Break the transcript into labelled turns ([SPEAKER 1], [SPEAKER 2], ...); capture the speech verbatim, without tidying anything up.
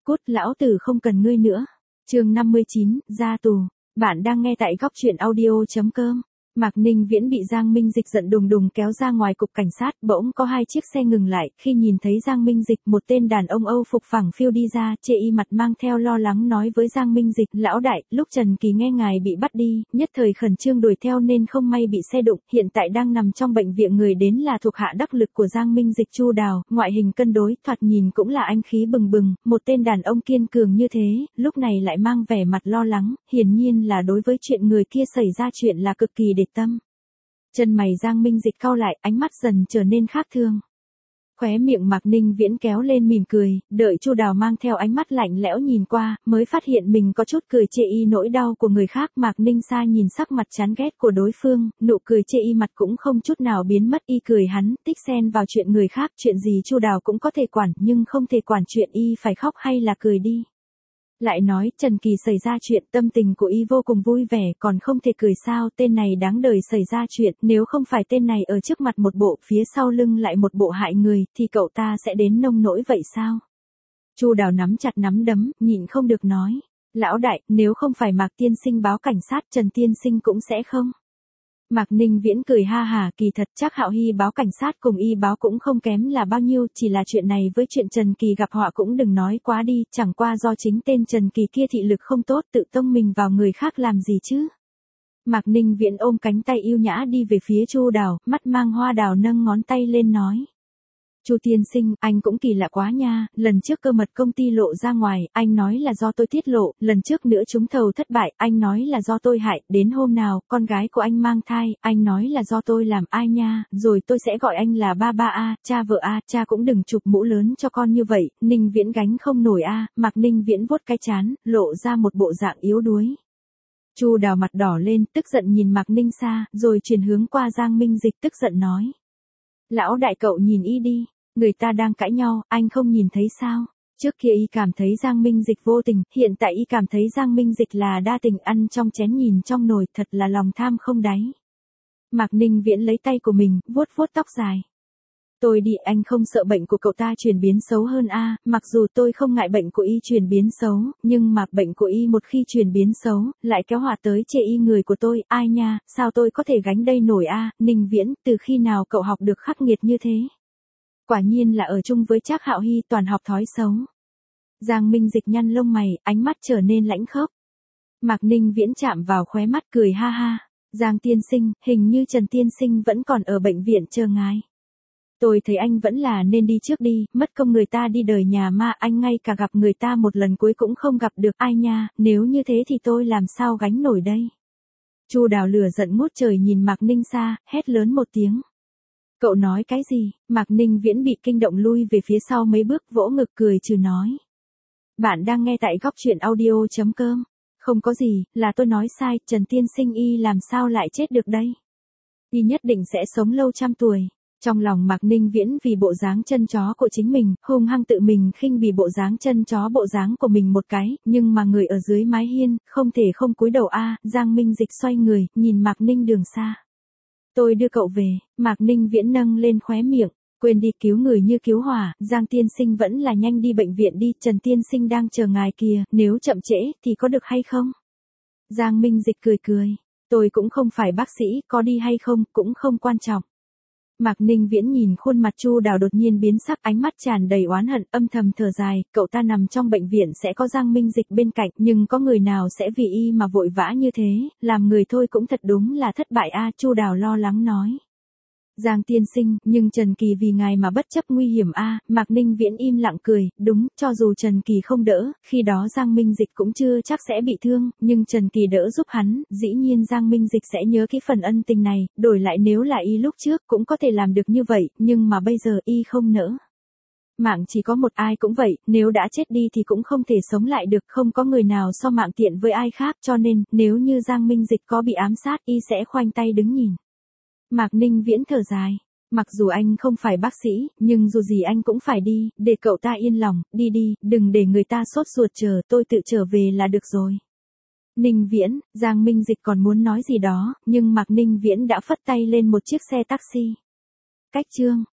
[SPEAKER 1] Cút, lão tử không cần ngươi nữa. Chương năm mươi chín, ra tù. Bạn đang nghe tại góc truyện audio chấm com. Mạc Ninh Viễn bị Giang Minh Dịch giận đùng đùng kéo ra ngoài cục cảnh sát, bỗng có hai chiếc xe ngừng lại, khi nhìn thấy Giang Minh Dịch, một tên đàn ông Âu phục phẳng phiu đi ra, chê y mặt mang theo lo lắng nói với Giang Minh Dịch, lão đại, lúc Trần Kỳ nghe ngài bị bắt đi, nhất thời khẩn trương đuổi theo nên không may bị xe đụng, hiện tại đang nằm trong bệnh viện, người đến là thuộc hạ đắc lực của Giang Minh Dịch Chu Đào, ngoại hình cân đối, thoạt nhìn cũng là anh khí bừng bừng, một tên đàn ông kiên cường như thế, lúc này lại mang vẻ mặt lo lắng, hiển nhiên là đối với chuyện người kia xảy ra chuyện là cực kỳ để tâm. Chân mày Giang Minh Dịch cau lại, ánh mắt dần trở nên khác thường. Khóe miệng Mạc Ninh Viễn kéo lên mỉm cười, đợi Chu Đào mang theo ánh mắt lạnh lẽo nhìn qua, mới phát hiện mình có chút cười chê y nỗi đau của người khác. Mạc Ninh Sa nhìn sắc mặt chán ghét của đối phương, nụ cười chê y mặt cũng không chút nào biến mất, y cười hắn, tích xen vào chuyện người khác, chuyện gì Chu Đào cũng có thể quản, nhưng không thể quản chuyện y phải khóc hay là cười đi. Lại nói, Trần Kỳ xảy ra chuyện, tâm tình của y vô cùng vui vẻ, còn không thể cười sao, tên này đáng đời xảy ra chuyện, nếu không phải tên này ở trước mặt một bộ, phía sau lưng lại một bộ hại người, thì cậu ta sẽ đến nông nỗi vậy sao? Chu Đào nắm chặt nắm đấm, nhịn không được nói, lão đại, nếu không phải Mạc tiên sinh báo cảnh sát, Trần tiên sinh cũng sẽ không. Mạc Ninh Viễn cười ha hà, kỳ thật chắc Hạo Hy báo cảnh sát cùng y báo cũng không kém là bao nhiêu, chỉ là chuyện này với chuyện Trần Kỳ gặp họa cũng đừng nói quá đi, chẳng qua do chính tên Trần Kỳ kia thị lực không tốt, tự tông mình vào người khác làm gì chứ. Mạc Ninh Viễn ôm cánh tay yêu nhã đi về phía Chu Đào, mắt mang hoa đào nâng ngón tay lên nói. Chu tiên sinh, anh cũng kỳ lạ quá nha, lần trước cơ mật công ty lộ ra ngoài, anh nói là do tôi tiết lộ, lần trước nữa trúng thầu thất bại, anh nói là do tôi hại, đến hôm nào, con gái của anh mang thai, anh nói là do tôi làm ai nha, rồi tôi sẽ gọi anh là ba ba a, cha vợ a, cha cũng đừng chụp mũ lớn cho con như vậy, Ninh Viễn gánh không nổi a, Mạc Ninh Viễn vuốt cái chán, lộ ra một bộ dạng yếu đuối. Chu Đào mặt đỏ lên, tức giận nhìn Mạc Ninh Sa, rồi chuyển hướng qua Giang Minh Dịch, tức giận nói. Lão đại cậu nhìn y đi. Người ta đang cãi nhau, anh không nhìn thấy sao? Trước kia y cảm thấy Giang Minh Dịch vô tình, hiện tại y cảm thấy Giang Minh Dịch là đa tình, ăn trong chén nhìn trong nồi, thật là lòng tham không đáy. Mạc Ninh Viễn lấy tay của mình, vuốt vuốt tóc dài. Tôi đi, anh không sợ bệnh của cậu ta chuyển biến xấu hơn a? À, mặc dù tôi không ngại bệnh của y chuyển biến xấu, nhưng mà bệnh của y một khi chuyển biến xấu, lại kéo họa tới chê y người của tôi, ai nha, sao tôi có thể gánh đây nổi a? À, Ninh Viễn, từ khi nào cậu học được khắc nghiệt như thế? Quả nhiên là ở chung với Trác Hạo Hy toàn học thói xấu. Giang Minh Dịch nhăn lông mày, ánh mắt trở nên lãnh khốc. Mạc Ninh Viễn chạm vào khóe mắt cười ha ha. Giang tiên sinh, hình như Trần tiên sinh vẫn còn ở bệnh viện chờ ngài. Tôi thấy anh vẫn là nên đi trước đi, mất công người ta đi đời nhà ma, anh ngay cả gặp người ta một lần cuối cũng không gặp được, ai nha, nếu như thế thì tôi làm sao gánh nổi đây. Chu Đào lửa giận ngút trời nhìn Mạc Ninh Sa, hét lớn một tiếng. Cậu nói cái gì? Mạc Ninh Viễn bị kinh động lui về phía sau mấy bước, vỗ ngực cười trừ nói. Bạn đang nghe tại góc truyện audio chấm com. Không có gì, là tôi nói sai, Trần tiên sinh y làm sao lại chết được đây? Y nhất định sẽ sống lâu trăm tuổi. Trong lòng Mạc Ninh Viễn vì bộ dáng chân chó của chính mình, hung hăng tự mình khinh bỉ bộ dáng chân chó bộ dáng của mình một cái, nhưng mà người ở dưới mái hiên, không thể không cúi đầu a. À, Giang Minh Dịch xoay người, nhìn Mạc Ninh Đường xa. Tôi đưa cậu về, Mạc Ninh Viễn nâng lên khóe miệng, quên đi, cứu người như cứu hỏa, Giang tiên sinh vẫn là nhanh đi bệnh viện đi, Trần tiên sinh đang chờ ngài kìa, nếu chậm trễ thì có được hay không? Giang Minh Dịch cười cười, tôi cũng không phải bác sĩ, có đi hay không cũng không quan trọng. Mạc Ninh Viễn nhìn khuôn mặt Chu Đào đột nhiên biến sắc, ánh mắt tràn đầy oán hận, âm thầm thở dài, cậu ta nằm trong bệnh viện sẽ có Giang Minh Dịch bên cạnh, nhưng có người nào sẽ vì y mà vội vã như thế, làm người thôi cũng thật đúng là thất bại a. Chu Đào lo lắng nói. Giang tiên sinh, nhưng Trần Kỳ vì ngài mà bất chấp nguy hiểm a. À, Mạc Ninh Viễn im lặng cười, đúng, cho dù Trần Kỳ không đỡ, khi đó Giang Minh Dịch cũng chưa chắc sẽ bị thương, nhưng Trần Kỳ đỡ giúp hắn, dĩ nhiên Giang Minh Dịch sẽ nhớ cái phần ân tình này, đổi lại nếu là y lúc trước cũng có thể làm được như vậy, nhưng mà bây giờ y không nỡ. Mạng chỉ có một, ai cũng vậy, nếu đã chết đi thì cũng không thể sống lại được, không có người nào so mạng tiện với ai khác, cho nên, nếu như Giang Minh Dịch có bị ám sát, y sẽ khoanh tay đứng nhìn. Mạc Ninh Viễn thở dài, mặc dù anh không phải bác sĩ, nhưng dù gì anh cũng phải đi, để cậu ta yên lòng, đi đi, đừng để người ta sốt ruột chờ, tôi tự trở về là được rồi. Ninh Viễn, Giang Minh Dịch còn muốn nói gì đó, nhưng Mạc Ninh Viễn đã phất tay lên một chiếc xe taxi. Cách chương